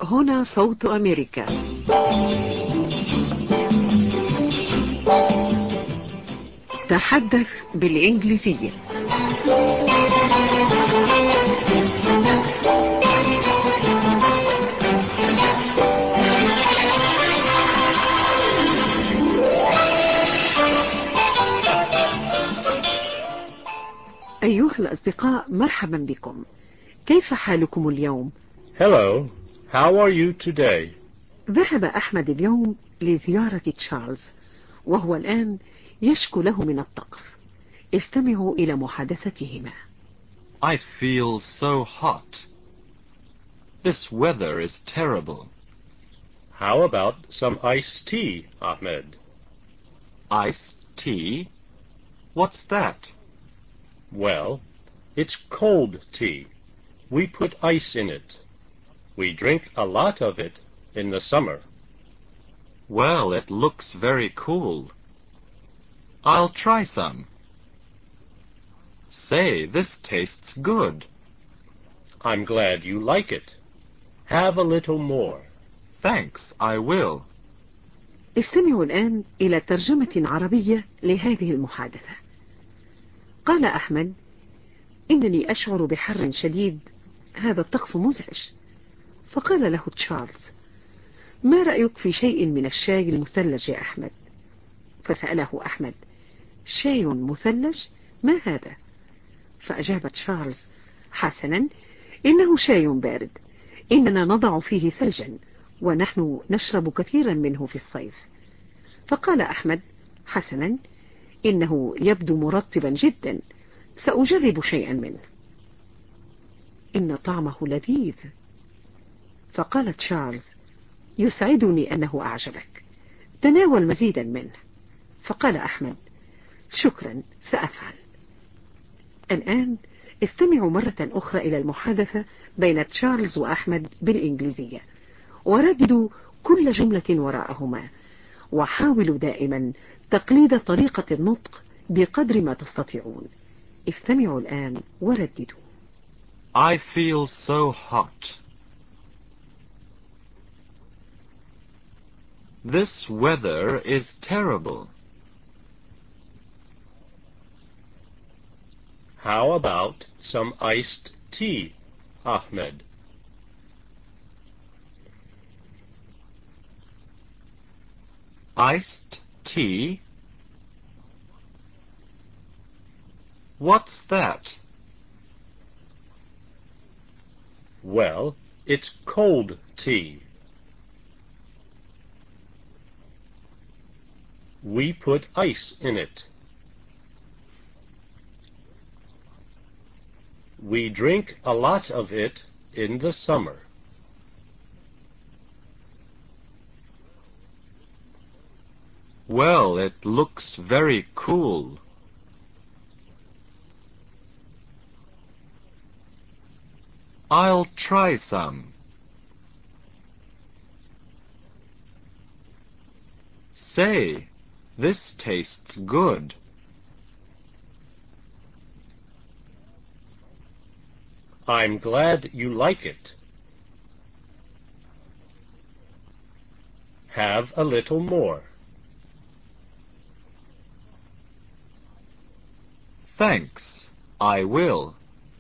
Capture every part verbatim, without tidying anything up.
هنا صوت أمريكا. تحدث بالإنجليزية. أيها الأصدقاء، مرحبا بكم. كيف حالكم اليوم؟ Hello, how are you today? ذهب أحمد اليوم لزيارة تشارلز، وهو الآن يشكو له من الطقس. استمعوا إلى محادثتهما. I feel so hot. This weather is terrible. How about some iced tea, Ahmed? Iced tea? What's that? Well, it's cold tea. We put ice in it. We drink a lot of it in the summer. Well, it looks very cool. I'll try some. Say, this tastes good. I'm glad you like it. Have a little more. Thanks, I will. استمعوا الآن إلى ترجمة عربية لهذه المحادثة. قال أحمد: إنني أشعر بحر شديد، هذا الطقس مزعج. فقال له تشارلز: ما رأيك في شيء من الشاي المثلج يا أحمد؟ فسأله أحمد: شاي مثلج؟ ما هذا؟ فأجاب تشارلز: حسنا، إنه شاي بارد، إننا نضع فيه ثلجا، ونحن نشرب كثيرا منه في الصيف. فقال أحمد: حسنا، إنه يبدو مرطبا جدا، سأجرب شيئا منه. إن طعمه لذيذ. فقال تشارلز: يسعدني أنه أعجبك، تناول مزيدا منه. فقال أحمد: شكرا، سأفعل. الآن استمعوا مرة أخرى إلى المحادثة بين تشارلز وأحمد بالإنجليزية، ورددوا كل جملة وراءهما، وحاولوا دائما تقليد طريقة النطق بقدر ما تستطيعون. استمعوا الآن ورددوا. I feel so hot. This weather is terrible. How about some iced tea, Ahmed? Iced tea? What's that? Well, it's cold tea. We put ice in it. We drink a lot of it in the summer. Well, it looks very cool. I'll try some. Say, this tastes good. I'm glad you like it. Have a little more. Thanks, I will.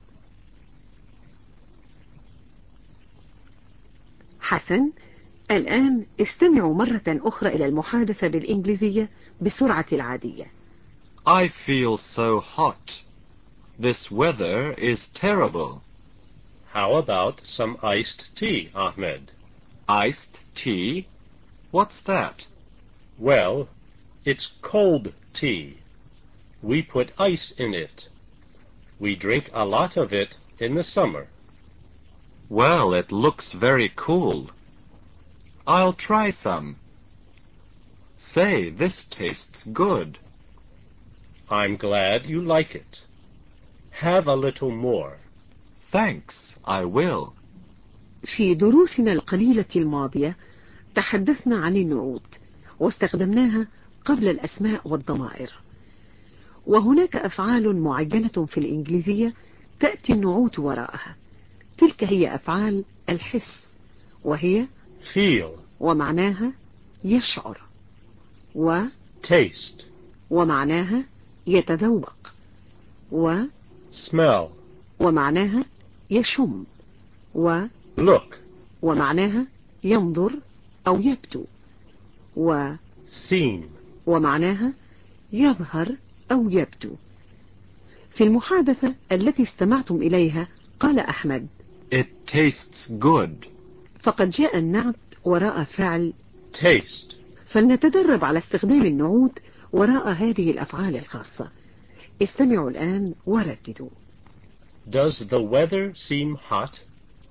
حسن، الآن استمعوا مرة أخرى إلى المحادثة بالإنجليزية بسرعة العادية. I feel so hot. This weather is terrible. How about some iced tea, Ahmed? Iced tea? What's that? Well, it's cold tea. We put ice in it. We drink a lot of it in the summer. Well, it looks very cool. I'll try some. Say, this tastes good. I'm glad you like it. Have a little more. Thanks, I will. في دروسنا القليلة الماضية تحدثنا عن النعوت، واستخدمناها قبل الأسماء والضمائر. وهناك أفعال معينة في الإنجليزية تأتي النعوت وراءها، تلك هي أفعال الحس، وهي feel, ومعناها يشعر، و taste, ومعناها يتذوق، و smell, ومعناها يشم، و look, ومعناها ينظر أو يبدو، و seem, ومعناها يظهر أو يبدو. في المحادثة التي استمعتم إليها قال أحمد It tastes good. فقد جاء النعت وراء فعل taste. فلنتدرب على استخدام النعوت وراء هذه الأفعال الخاصة. استمعوا الآن ورددوا. Does the weather seem hot?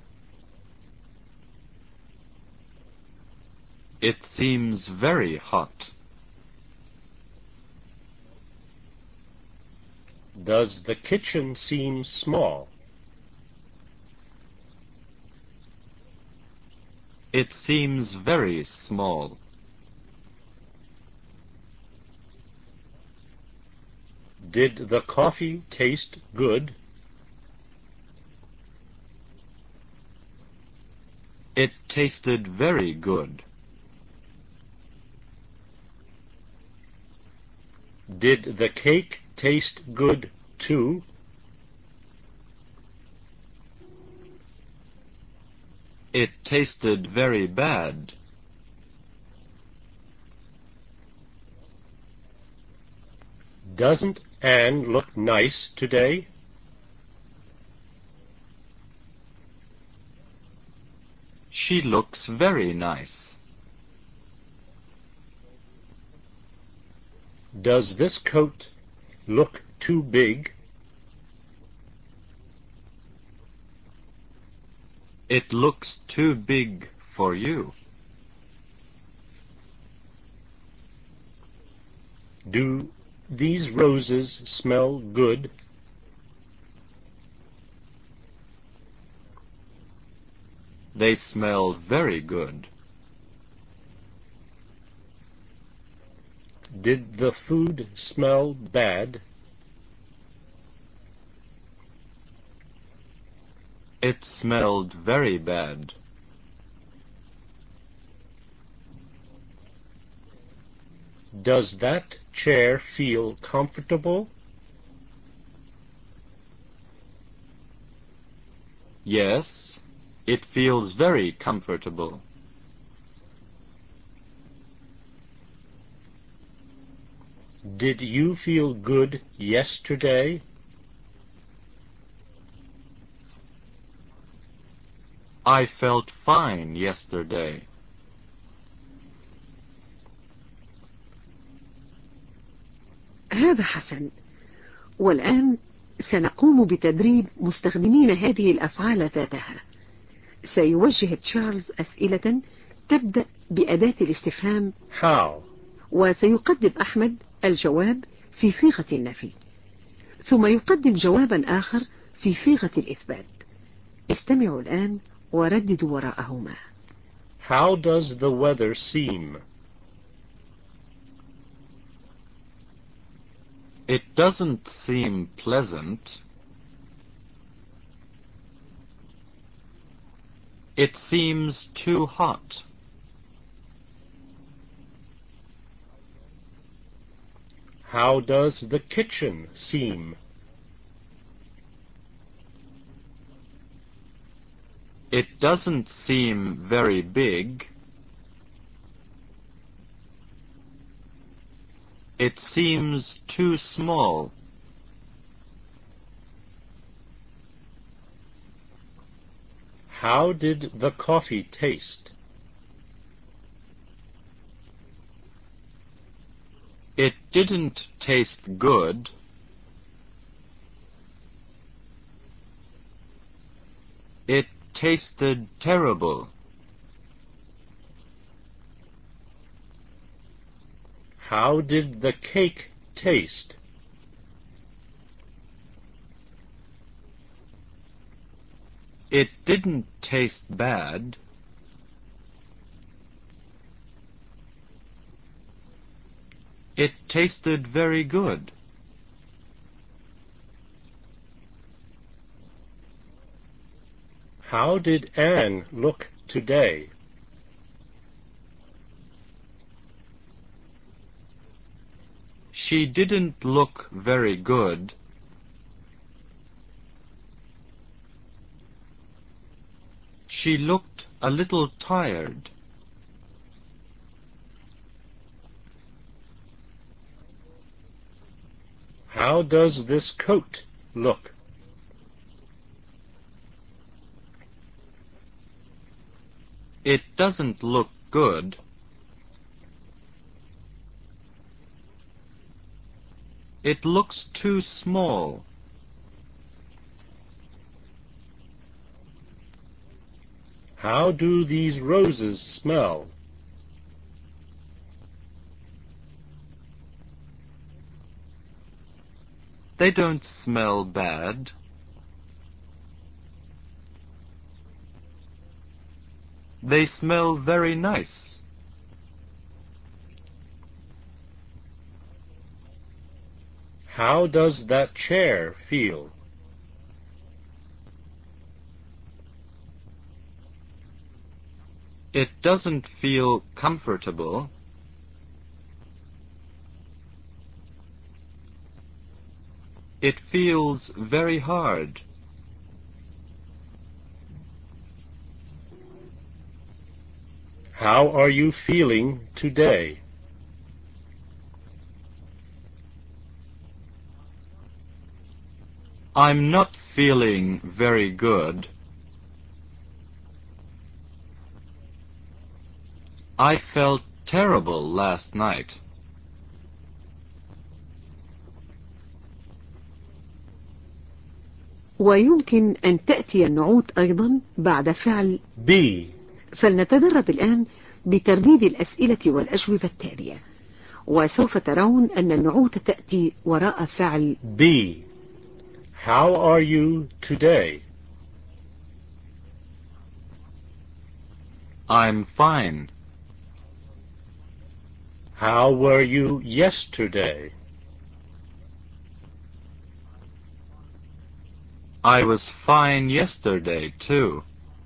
It seems very hot. Does the kitchen seem small? It seems very small. Did the coffee taste good? It tasted very good. Did the cake taste good too? It tasted very bad. Doesn't Anne look nice today? She looks very nice. Does this coat look too big? It looks too big for you. Do these roses smell good? They smell very good. Did the food smell bad? It smelled very bad. Does that chair feel comfortable? Yes, it feels very comfortable. Did you feel good yesterday? I felt fine yesterday. هذا حسن. والآن سنقوم بتدريب مستخدمين هذه الأفعال ذاتها. سيوجه تشارلز أسئلة تبدأ بأداة الاستفهام How? وسيقدم أحمد الجواب في صيغة النفي، ثم يقدم جوابا آخر في صيغة الإثبات. استمعوا الآن ورددوا وراءهما. How does the weather seem? It doesn't seem pleasant. It seems too hot. How does the kitchen seem? It doesn't seem very big. It seems too small. How did the coffee taste? It didn't taste good. It tasted terrible. How did the cake taste? It didn't taste bad. It tasted very good. How did Anne look today? She didn't look very good. She looked a little tired. How does this coat look? It doesn't look good. It looks too small. How do these roses smell? They don't smell bad. They smell very nice. How does that chair feel? It doesn't feel comfortable. It feels very hard. How are you feeling today? I'm not feeling very good. I felt terrible last night. ويمكن أن تأتي النعوت أيضا بعد فعل be. فلنتدرب الآن بترديد الأسئلة والأجوبة التالية، وسوف ترون أن النعوت تأتي وراء فعل be. How are you today? I'm fine. How were you yesterday? I was fine yesterday, too.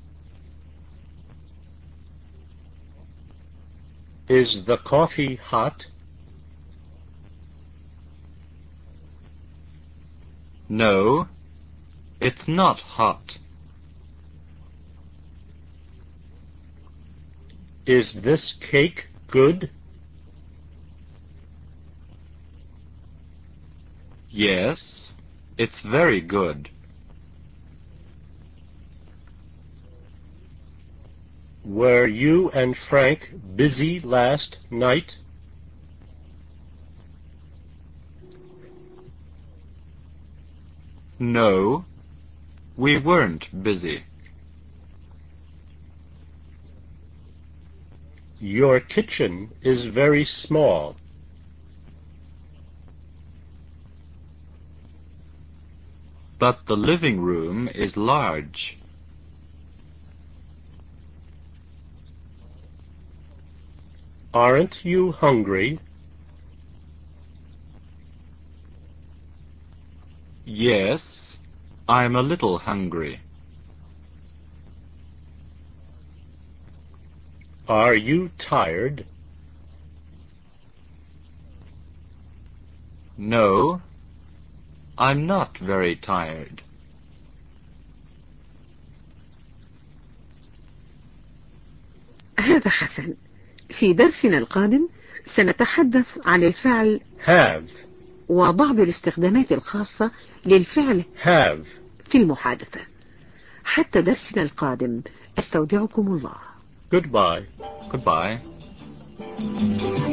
Is the coffee hot? No, it's not hot. Is this cake good? Yes, it's very good. Were you and Frank busy last night? No, we weren't busy. Your kitchen is very small. But the living room is large. Aren't you hungry? Yes, I'm a little hungry. Are you tired? No, I'm not very tired. هذا حسن. في درسنا القادم سنتحدث عن الفعل have وبعض الاستخدامات الخاصة للفعل have. في المحادثة. حتى درسنا القادم أستودعكم الله. Goodbye. Goodbye.